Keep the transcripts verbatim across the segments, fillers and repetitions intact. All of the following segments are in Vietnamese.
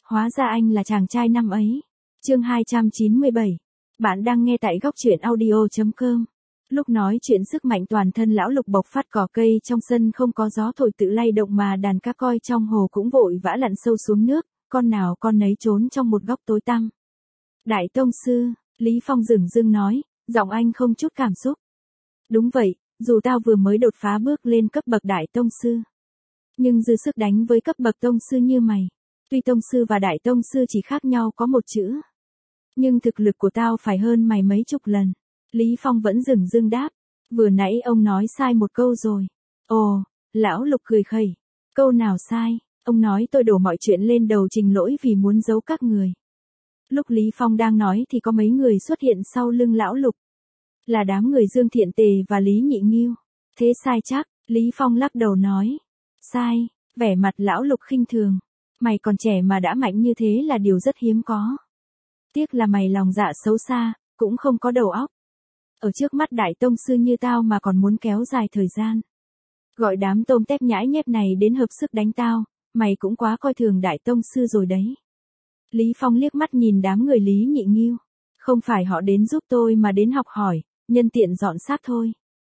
Hóa ra anh là chàng trai năm ấy. Chương hai trăm chín mươi bảy. Bạn đang nghe tại góc truyện audio chấm com. Lúc nói chuyện sức mạnh toàn thân lão Lục bộc phát, cỏ cây trong sân không có gió thổi tự lay động mà đàn cá coi trong hồ cũng vội vã lặn sâu xuống nước, con nào con nấy trốn trong một góc tối tăm. Đại tông sư, Lý Phong dửng dưng nói, giọng anh không chút cảm xúc. Đúng vậy, dù tao vừa mới đột phá bước lên cấp bậc đại tông sư, nhưng dư sức đánh với cấp bậc tông sư như mày. Tuy tông sư và đại tông sư chỉ khác nhau có một chữ, nhưng thực lực của tao phải hơn mày mấy chục lần. Lý Phong vẫn dửng dưng đáp, vừa nãy ông nói sai một câu rồi. Ồ, lão Lục cười khẩy, câu nào sai? Ông nói tôi đổ mọi chuyện lên đầu Trình Lỗi vì muốn giấu các người. Lúc Lý Phong đang nói thì có mấy người xuất hiện sau lưng lão Lục. Là đám người Dương Thiện Tề và Lý Nhị Nghiêu. Thế sai chắc, Lý Phong lắc đầu nói. Sai, vẻ mặt lão Lục khinh thường. Mày còn trẻ mà đã mạnh như thế là điều rất hiếm có. Tiếc là mày lòng dạ xấu xa, cũng không có đầu óc. Ở trước mắt đại tông sư như tao mà còn muốn kéo dài thời gian. Gọi đám tôm tép nhãi nhép này đến hợp sức đánh tao, mày cũng quá coi thường đại tông sư rồi đấy. Lý Phong liếc mắt nhìn đám người Lý Nhị Nghiêu. Không phải họ đến giúp tôi mà đến học hỏi, nhân tiện dọn xác thôi.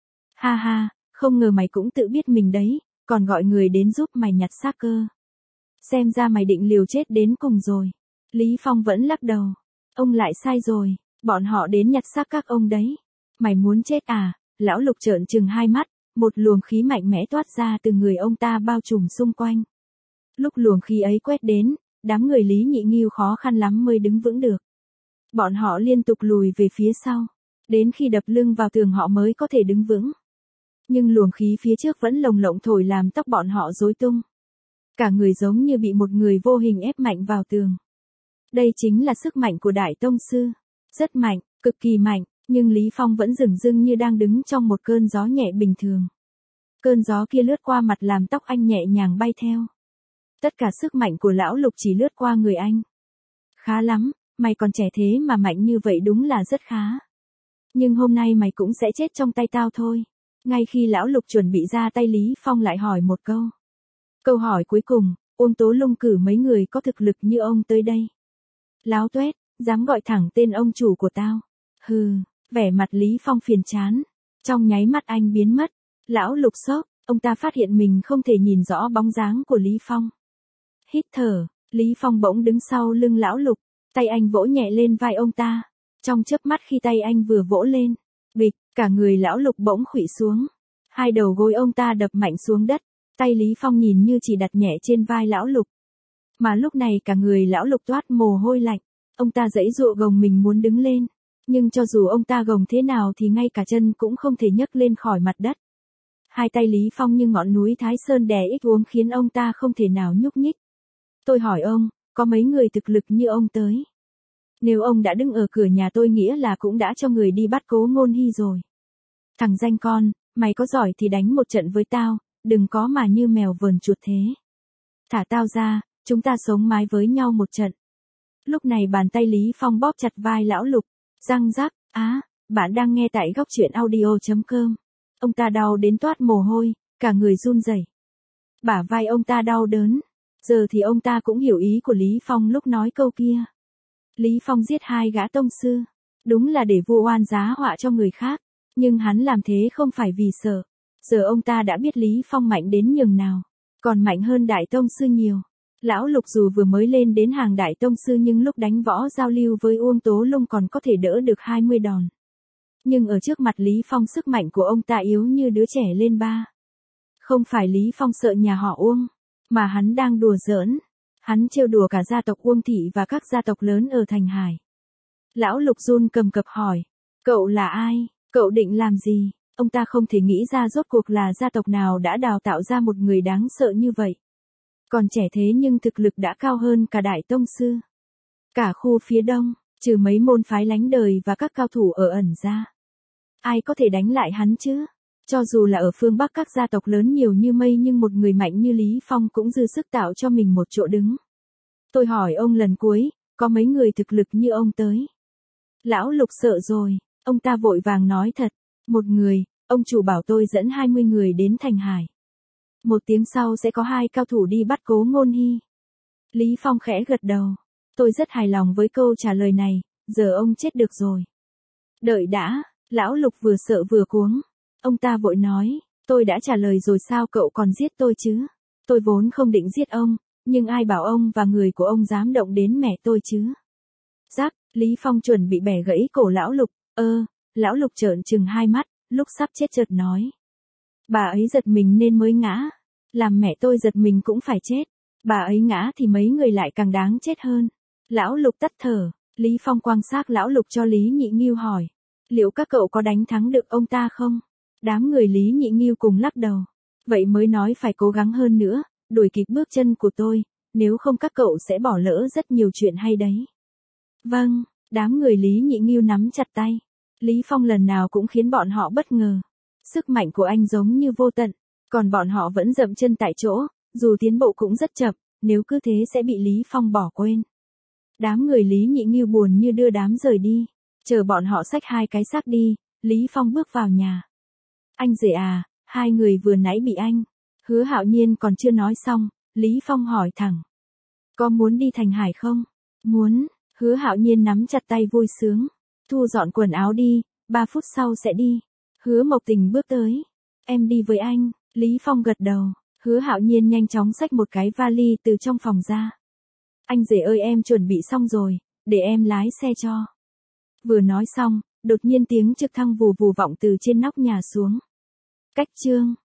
Ha ha, không ngờ mày cũng tự biết mình đấy, còn gọi người đến giúp mày nhặt xác cơ. Xem ra mày định liều chết đến cùng rồi. Lý Phong vẫn lắc đầu. Ông lại sai rồi, bọn họ đến nhặt xác các ông đấy. Mày muốn chết à? Lão Lục trợn trừng hai mắt, một luồng khí mạnh mẽ toát ra từ người ông ta bao trùm xung quanh. Lúc luồng khí ấy quét đến, đám người Lý Nhị Nghiêu khó khăn lắm mới đứng vững được. Bọn họ liên tục lùi về phía sau, đến khi đập lưng vào tường họ mới có thể đứng vững. Nhưng luồng khí phía trước vẫn lồng lộng thổi làm tóc bọn họ rối tung. Cả người giống như bị một người vô hình ép mạnh vào tường. Đây chính là sức mạnh của đại tông sư. Rất mạnh, cực kỳ mạnh, nhưng Lý Phong vẫn dửng dưng như đang đứng trong một cơn gió nhẹ bình thường. Cơn gió kia lướt qua mặt làm tóc anh nhẹ nhàng bay theo. Tất cả sức mạnh của lão Lục chỉ lướt qua người anh. Khá lắm, mày còn trẻ thế mà mạnh như vậy đúng là rất khá. Nhưng hôm nay mày cũng sẽ chết trong tay tao thôi. Ngay khi lão Lục chuẩn bị ra tay, Lý Phong lại hỏi một câu. Câu hỏi cuối cùng, Uông Tố Lung cử mấy người có thực lực như ông tới đây. Láo tuét, dám gọi thẳng tên ông chủ của tao. Hừ, vẻ mặt Lý Phong phiền chán. Trong nháy mắt anh biến mất. Lão Lục sốc, ông ta phát hiện mình không thể nhìn rõ bóng dáng của Lý Phong. Hít thở, Lý Phong bỗng đứng sau lưng lão Lục, tay anh vỗ nhẹ lên vai ông ta. Trong chớp mắt khi tay anh vừa vỗ lên, bịch, cả người lão Lục bỗng khuỵu xuống. Hai đầu gối ông ta đập mạnh xuống đất, tay Lý Phong nhìn như chỉ đặt nhẹ trên vai lão Lục. Mà lúc này cả người lão Lục toát mồ hôi lạnh, ông ta giãy giụa gồng mình muốn đứng lên, nhưng cho dù ông ta gồng thế nào thì ngay cả chân cũng không thể nhấc lên khỏi mặt đất. Hai tay Lý Phong như ngọn núi Thái Sơn đè ích uống khiến ông ta không thể nào nhúc nhích. Tôi hỏi ông, có mấy người thực lực như ông tới? Nếu ông đã đứng ở cửa nhà tôi nghĩa là cũng đã cho người đi bắt Cố Ngôn Hy rồi. Thằng danh con, mày có giỏi thì đánh một trận với tao, đừng có mà như mèo vờn chuột thế. Thả tao ra, chúng ta sống mái với nhau một trận. Lúc này bàn tay Lý Phong bóp chặt vai lão Lục, răng rắc, á, bạn đang nghe tại góc truyện audio chấm com. Ông ta đau đến toát mồ hôi, cả người run rẩy. Bả vai ông ta đau đớn. Giờ thì ông ta cũng hiểu ý của Lý Phong lúc nói câu kia. Lý Phong giết hai gã tông sư, đúng là để vu oan giá họa cho người khác, nhưng hắn làm thế không phải vì sợ. Giờ ông ta đã biết Lý Phong mạnh đến nhường nào, còn mạnh hơn đại tông sư nhiều. Lão Lục dù vừa mới lên đến hàng đại tông sư nhưng lúc đánh võ giao lưu với Uông Tố Lung còn có thể đỡ được hai mươi đòn. Nhưng ở trước mặt Lý Phong sức mạnh của ông ta yếu như đứa trẻ lên ba. Không phải Lý Phong sợ nhà họ Uông, mà hắn đang đùa giỡn. Hắn trêu đùa cả gia tộc Uông Thị và các gia tộc lớn ở Thành Hải. Lão Lục run cầm cập hỏi, cậu là ai, cậu định làm gì? Ông ta không thể nghĩ ra rốt cuộc là gia tộc nào đã đào tạo ra một người đáng sợ như vậy. Còn trẻ thế nhưng thực lực đã cao hơn cả đại tông sư. Cả khu phía đông, trừ mấy môn phái lánh đời và các cao thủ ở ẩn ra, ai có thể đánh lại hắn chứ? Cho dù là ở phương Bắc các gia tộc lớn nhiều như mây nhưng một người mạnh như Lý Phong cũng dư sức tạo cho mình một chỗ đứng. Tôi hỏi ông lần cuối, có mấy người thực lực như ông tới? Lão Lục sợ rồi, ông ta vội vàng nói thật, một người, ông chủ bảo tôi dẫn hai mươi người đến Thành Hải. Một tiếng sau sẽ có hai cao thủ đi bắt Cố Ngôn Hy. Lý Phong khẽ gật đầu. Tôi rất hài lòng với câu trả lời này, giờ ông chết được rồi. Đợi đã, lão Lục vừa sợ vừa cuống. Ông ta vội nói, tôi đã trả lời rồi sao cậu còn giết tôi chứ? Tôi vốn không định giết ông, nhưng ai bảo ông và người của ông dám động đến mẹ tôi chứ? Rắc, Lý Phong chuẩn bị bẻ gãy cổ lão Lục, ơ, lão Lục trợn trừng hai mắt, lúc sắp chết chợt nói. Bà ấy giật mình nên mới ngã, làm mẹ tôi giật mình cũng phải chết, bà ấy ngã thì mấy người lại càng đáng chết hơn. Lão Lục tắt thở, Lý Phong quăng xác lão Lục cho Lý Nhị Nghiêu hỏi, liệu các cậu có đánh thắng được ông ta không? Đám người Lý Nhị Nghiêu cùng lắc đầu, vậy mới nói phải cố gắng hơn nữa, đuổi kịp bước chân của tôi, nếu không các cậu sẽ bỏ lỡ rất nhiều chuyện hay đấy. Vâng, đám người Lý Nhị Nghiêu nắm chặt tay. Lý Phong lần nào cũng khiến bọn họ bất ngờ. Sức mạnh của anh giống như vô tận, còn bọn họ vẫn dậm chân tại chỗ, dù tiến bộ cũng rất chậm, nếu cứ thế sẽ bị Lý Phong bỏ quên. Đám người Lý Nhị Nghiêu buồn như đưa đám rời đi, chờ bọn họ xách hai cái xác đi, Lý Phong bước vào nhà. Anh rể à, hai người vừa nãy bị anh. Hứa Hạo Nhiên còn chưa nói xong, Lý Phong hỏi thẳng. Có muốn đi Thành Hải không? Muốn, Hứa Hạo Nhiên nắm chặt tay vui sướng. Thu dọn quần áo đi, ba phút sau sẽ đi. Hứa Mộc Tình bước tới. Em đi với anh, Lý Phong gật đầu. Hứa Hạo Nhiên nhanh chóng xách một cái vali từ trong phòng ra. Anh rể ơi em chuẩn bị xong rồi, để em lái xe cho. Vừa nói xong, đột nhiên tiếng trực thăng vù vù vọng từ trên nóc nhà xuống. Cách chương